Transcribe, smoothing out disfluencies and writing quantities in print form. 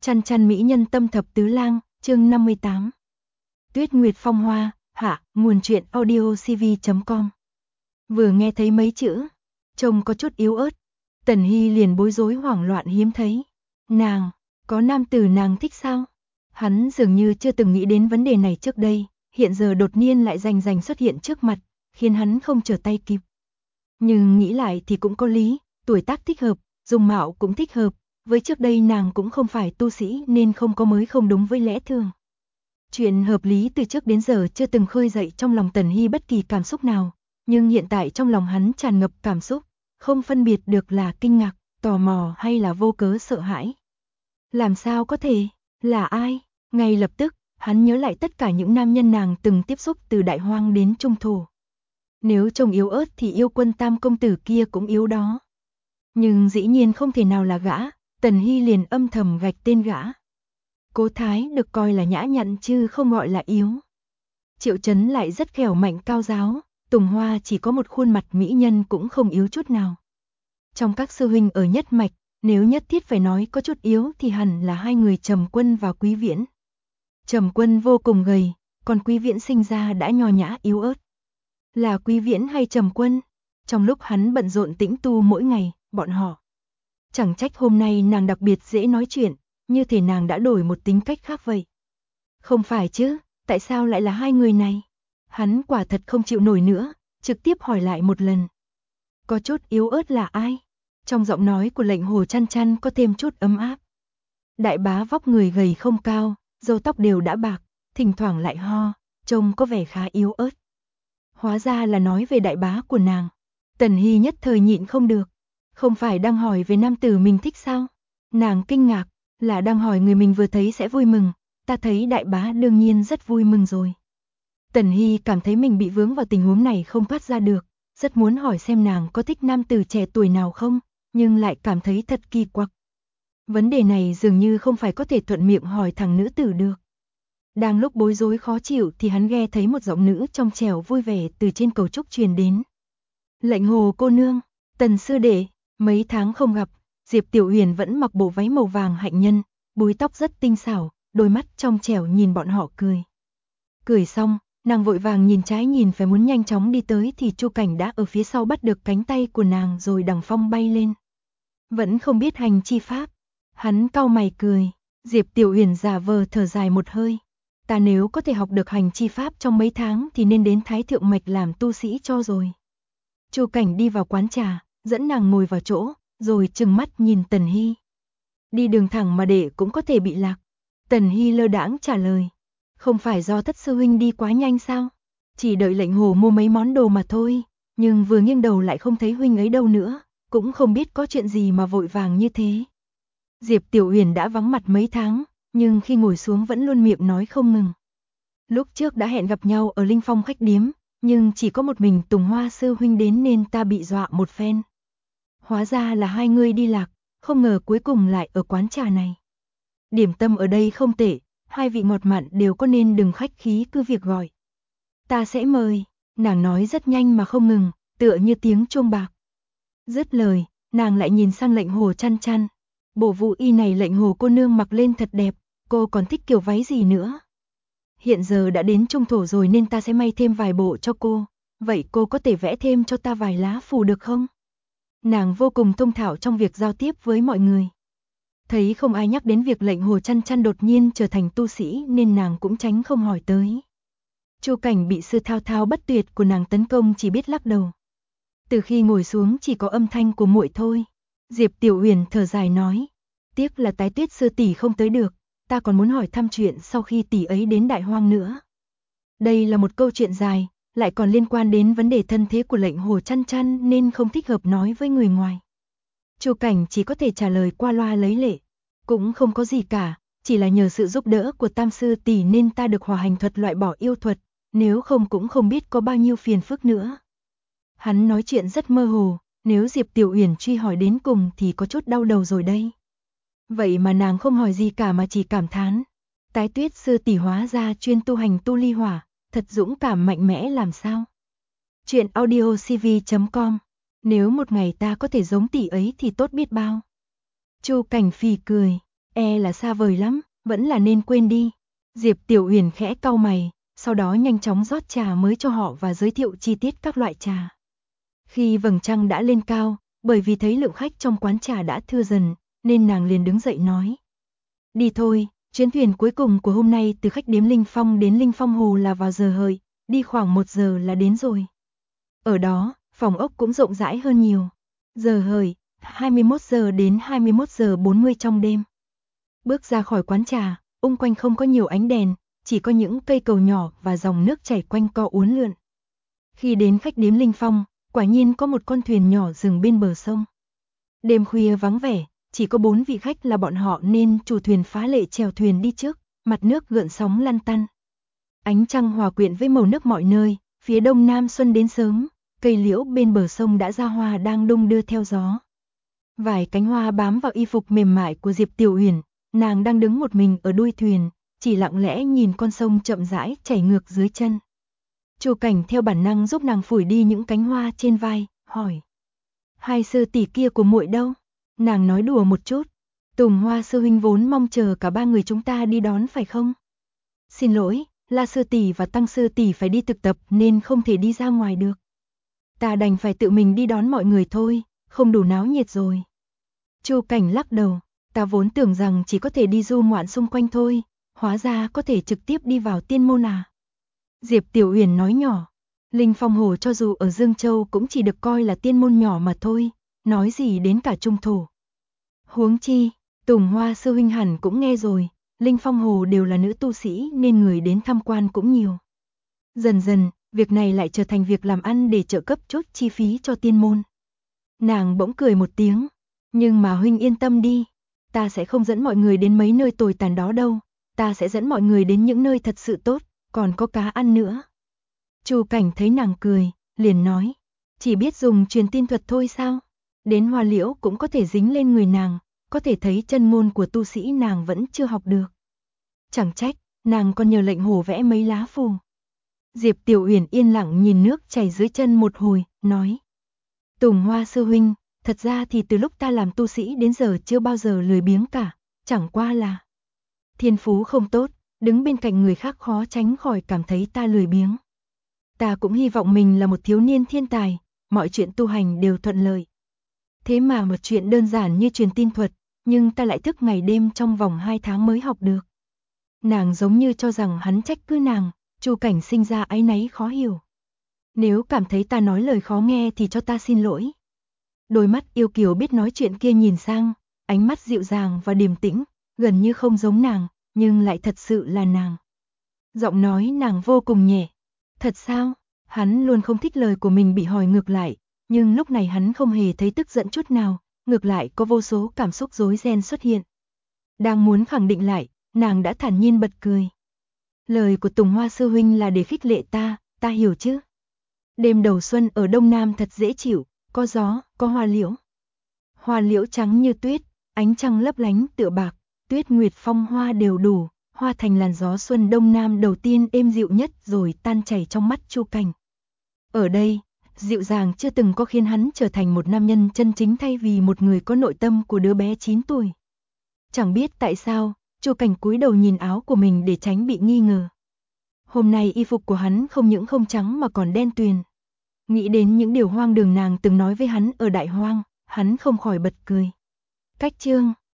Chăn chăn mỹ nhân tâm thập tứ lang, chương 58. Tuyết Nguyệt Phong Hoa, hạ, nguồn truyện audiocv.com. Vừa nghe thấy mấy chữ, trông có chút yếu ớt, Tần Hy liền bối rối hoảng loạn hiếm thấy. Nàng, có nam tử nàng thích sao? Hắn dường như chưa từng nghĩ đến vấn đề này trước đây, hiện giờ đột nhiên lại rành xuất hiện trước mặt, khiến hắn không trở tay kịp. Nhưng nghĩ lại thì cũng có lý, tuổi tác thích hợp, dung mạo cũng thích hợp, với trước đây nàng cũng không phải tu sĩ nên không có mới không đúng với lẽ thường. Chuyện hợp lý từ trước đến giờ chưa từng khơi dậy trong lòng Tần Hy bất kỳ cảm xúc nào, nhưng hiện tại trong lòng hắn tràn ngập cảm xúc, không phân biệt được là kinh ngạc, tò mò hay là vô cớ sợ hãi. Làm sao có thể, là ai? Ngay lập tức, hắn nhớ lại tất cả những nam nhân nàng từng tiếp xúc từ Đại Hoang đến Trung Thổ. Nếu trông yếu ớt thì yêu quân tam công tử kia cũng yếu đó. Nhưng dĩ nhiên không thể nào là gã, Tần Hy liền âm thầm gạch tên gã. Cố Thái được coi là nhã nhặn chứ không gọi là yếu. Triệu Chấn lại rất khỏe mạnh cao giáo, Tùng Hoa chỉ có một khuôn mặt mỹ nhân cũng không yếu chút nào. Trong các sư huynh ở nhất mạch, nếu nhất thiết phải nói có chút yếu thì hẳn là hai người Trầm Quân và Quý Viễn. Trầm Quân vô cùng gầy, còn Quý Viễn sinh ra đã nho nhã yếu ớt. Là Quý Viễn hay Trầm Quân? Trong lúc hắn bận rộn tĩnh tu mỗi ngày, bọn họ. Chẳng trách hôm nay nàng đặc biệt dễ nói chuyện, như thể nàng đã đổi một tính cách khác vậy. Không phải chứ, tại sao lại là hai người này? Hắn quả thật không chịu nổi nữa, trực tiếp hỏi lại một lần. Có chút yếu ớt là ai? Trong giọng nói của Lệnh Hồ Chăn Chăn có thêm chút ấm áp. Đại bá vóc người gầy không cao, râu tóc đều đã bạc, thỉnh thoảng lại ho, trông có vẻ khá yếu ớt. Hóa ra là nói về đại bá của nàng. Tần Hy nhất thời nhịn không được. Không phải đang hỏi về nam tử mình thích sao? Nàng kinh ngạc, là đang hỏi người mình vừa thấy sẽ vui mừng. Ta thấy đại bá đương nhiên rất vui mừng rồi. Tần Hy cảm thấy mình bị vướng vào tình huống này không thoát ra được. Rất muốn hỏi xem nàng có thích nam tử trẻ tuổi nào không, nhưng lại cảm thấy thật kỳ quặc. Vấn đề này dường như không phải có thể thuận miệng hỏi thằng nữ tử được. Đang lúc bối rối khó chịu thì hắn nghe thấy một giọng nữ trong trẻo vui vẻ từ trên cầu trúc truyền đến. Lệnh Hồ cô nương, Tần sư đệ, mấy tháng không gặp, Diệp Tiểu Huyền vẫn mặc bộ váy màu vàng hạnh nhân, búi tóc rất tinh xảo, đôi mắt trong trẻo nhìn bọn họ cười. Cười xong, nàng vội vàng nhìn trái nhìn phải muốn nhanh chóng đi tới thì Chu Cảnh đã ở phía sau bắt được cánh tay của nàng rồi đằng phong bay lên. Vẫn không biết hành chi pháp. Hắn cau mày cười, Diệp Tiểu Huyền giả vờ thở dài một hơi. Ta nếu có thể học được hành chi pháp trong mấy tháng thì nên đến Thái Thượng Mạch làm tu sĩ cho rồi. Chu Cảnh đi vào quán trà, dẫn nàng ngồi vào chỗ, rồi trừng mắt nhìn Tần Hy. Đi đường thẳng mà để cũng có thể bị lạc. Tần Hy lơ đãng trả lời. Không phải do thất sư huynh đi quá nhanh sao? Chỉ đợi Lệnh Hồ mua mấy món đồ mà thôi, nhưng vừa nghiêng đầu lại không thấy huynh ấy đâu nữa, cũng không biết có chuyện gì mà vội vàng như thế. Diệp Tiểu Huyền đã vắng mặt mấy tháng, nhưng khi ngồi xuống vẫn luôn miệng nói không ngừng. Lúc trước đã hẹn gặp nhau ở Linh Phong khách điếm, nhưng chỉ có một mình Tùng Hoa sư huynh đến nên ta bị dọa một phen. Hóa ra là hai người đi lạc, không ngờ cuối cùng lại ở quán trà này. Điểm tâm ở đây không tệ, hai vị ngọt mặn đều có nên đừng khách khí cứ việc gọi. Ta sẽ mời, nàng nói rất nhanh mà không ngừng, tựa như tiếng chuông bạc. Dứt lời, nàng lại nhìn sang Lệnh Hồ Chăn Chăn. Bộ vũ y này Lệnh Hồ cô nương mặc lên thật đẹp, cô còn thích kiểu váy gì nữa? Hiện giờ đã đến Trung Thổ rồi nên ta sẽ may thêm vài bộ cho cô, vậy cô có thể vẽ thêm cho ta vài lá phù được không? Nàng vô cùng thông thạo trong việc giao tiếp với mọi người. Thấy không ai nhắc đến việc Lệnh Hồ Chăn Chăn đột nhiên trở thành tu sĩ nên nàng cũng tránh không hỏi tới. Chu Cảnh bị sự thao thao bất tuyệt của nàng tấn công chỉ biết lắc đầu. Từ khi ngồi xuống chỉ có âm thanh của muội thôi. Diệp Tiểu Huyền thở dài nói, tiếc là Tái Tuyết sư tỷ không tới được, ta còn muốn hỏi thăm chuyện sau khi tỷ ấy đến Đại Hoang nữa. Đây là một câu chuyện dài, lại còn liên quan đến vấn đề thân thế của Lệnh Hồ Chăn Chăn nên không thích hợp nói với người ngoài. Chu Cảnh chỉ có thể trả lời qua loa lấy lệ, cũng không có gì cả, chỉ là nhờ sự giúp đỡ của Tam sư tỷ nên ta được hòa hành thuật loại bỏ yêu thuật, nếu không cũng không biết có bao nhiêu phiền phức nữa. Hắn nói chuyện rất mơ hồ, nếu Diệp Tiểu Uyển truy hỏi đến cùng thì có chút đau đầu rồi đây. Vậy mà nàng không hỏi gì cả mà chỉ cảm thán. Tái Tuyết sư tỷ hóa ra chuyên tu hành tu ly hỏa, thật dũng cảm mạnh mẽ làm sao. Chuyện audiocv.com. Nếu một ngày ta có thể giống tỷ ấy thì tốt biết bao. Chu Cảnh phì cười. là xa vời lắm, vẫn là nên quên đi. Diệp Tiểu Uyển khẽ cau mày, sau đó nhanh chóng rót trà mới cho họ và giới thiệu chi tiết các loại trà. Khi vầng trăng đã lên cao, bởi vì thấy lượng khách trong quán trà đã thưa dần, nên nàng liền đứng dậy nói. Đi thôi, chuyến thuyền cuối cùng của hôm nay từ khách điếm Linh Phong đến Linh Phong Hồ là vào giờ hợi, đi khoảng 1 giờ là đến rồi. Ở đó, phòng ốc cũng rộng rãi hơn nhiều. Giờ hợi, 21 giờ đến 21 giờ 40 trong đêm. Bước ra khỏi quán trà, quanh không có nhiều ánh đèn, chỉ có những cây cầu nhỏ và dòng nước chảy quanh co uốn lượn. Khi đến khách điếm Linh Phong, quả nhiên có một con thuyền nhỏ dừng bên bờ sông. Đêm khuya vắng vẻ, chỉ có 4 vị khách là bọn họ nên chủ thuyền phá lệ chèo thuyền đi trước, mặt nước gợn sóng lăn tăn. Ánh trăng hòa quyện với màu nước mọi nơi, phía đông nam xuân đến sớm, cây liễu bên bờ sông đã ra hoa đang đung đưa theo gió. Vài cánh hoa bám vào y phục mềm mại của Diệp Tiểu Uyển, nàng đang đứng một mình ở đuôi thuyền, chỉ lặng lẽ nhìn con sông chậm rãi chảy ngược dưới chân. Chu Cảnh theo bản năng giúp nàng phủi đi những cánh hoa trên vai, hỏi: "Hai sư tỷ kia của muội đâu?" Nàng nói đùa một chút, Tùng Hoa sư huynh vốn mong chờ cả 3 người chúng ta đi đón phải không? Xin lỗi, La sư tỷ và Tăng sư tỷ phải đi thực tập nên không thể đi ra ngoài được. Ta đành phải tự mình đi đón mọi người thôi, không đủ náo nhiệt rồi. Chu Cảnh lắc đầu, ta vốn tưởng rằng chỉ có thể đi du ngoạn xung quanh thôi, hóa ra có thể trực tiếp đi vào tiên môn à. Diệp Tiểu Uyển nói nhỏ, Linh Phong Hồ cho dù ở Dương Châu cũng chỉ được coi là tiên môn nhỏ mà thôi, nói gì đến cả trung thổ. Huống chi, Tùng Hoa sư huynh hẳn cũng nghe rồi, Linh Phong Hồ đều là nữ tu sĩ nên người đến tham quan cũng nhiều. Dần dần, việc này lại trở thành việc làm ăn để trợ cấp chốt chi phí cho tiên môn. Nàng bỗng cười một tiếng, nhưng mà huynh yên tâm đi, ta sẽ không dẫn mọi người đến mấy nơi tồi tàn đó đâu, ta sẽ dẫn mọi người đến những nơi thật sự tốt, còn có cá ăn nữa. Chu Cảnh thấy nàng cười, liền nói, chỉ biết dùng truyền tin thuật thôi sao? Đến hoa liễu cũng có thể dính lên người nàng, có thể thấy chân môn của tu sĩ nàng vẫn chưa học được. Chẳng trách, nàng còn nhờ lệnh hổ vẽ mấy lá phù. Diệp Tiểu Uyển yên lặng nhìn nước chảy dưới chân một hồi, nói: Tùng Hoa sư huynh, thật ra thì từ lúc ta làm tu sĩ đến giờ chưa bao giờ lười biếng cả, chẳng qua là thiên phú không tốt, đứng bên cạnh người khác khó tránh khỏi cảm thấy ta lười biếng. Ta cũng hy vọng mình là một thiếu niên thiên tài, mọi chuyện tu hành đều thuận lợi. Thế mà một chuyện đơn giản như truyền tin thuật, nhưng ta lại thức ngày đêm trong vòng 2 tháng mới học được. Nàng giống như cho rằng hắn trách cứ nàng, Chu Cảnh sinh ra áy náy khó hiểu. Nếu cảm thấy ta nói lời khó nghe thì cho ta xin lỗi. Đôi mắt yêu kiều biết nói chuyện kia nhìn sang, ánh mắt dịu dàng và điềm tĩnh, gần như không giống nàng, nhưng lại thật sự là nàng. Giọng nói nàng vô cùng nhẹ. Thật sao? Hắn luôn không thích lời của mình bị hỏi ngược lại, nhưng lúc này hắn không hề thấy tức giận chút nào, ngược lại có vô số cảm xúc rối ren xuất hiện. Đang muốn khẳng định lại, nàng đã thản nhiên bật cười. Lời của Tùng Hoa sư huynh là để khích lệ ta hiểu chứ? Đêm đầu xuân ở Đông Nam thật dễ chịu, có gió, có hoa liễu. Hoa liễu trắng như tuyết, ánh trăng lấp lánh tựa bạc, tuyết nguyệt phong hoa đều đủ, hoa thành làn gió xuân Đông Nam đầu tiên êm dịu nhất rồi tan chảy trong mắt Chu Cảnh. Ở đây, dịu dàng chưa từng có khiến hắn trở thành một nam nhân chân chính thay vì một người có nội tâm của đứa bé 9 tuổi. Chẳng biết tại sao, Chu Cảnh cúi đầu nhìn áo của mình để tránh bị nghi ngờ. Hôm nay y phục của hắn không những không trắng mà còn đen tuyền. Nghĩ đến những điều hoang đường nàng từng nói với hắn ở Đại Hoang, hắn không khỏi bật cười. Cách chương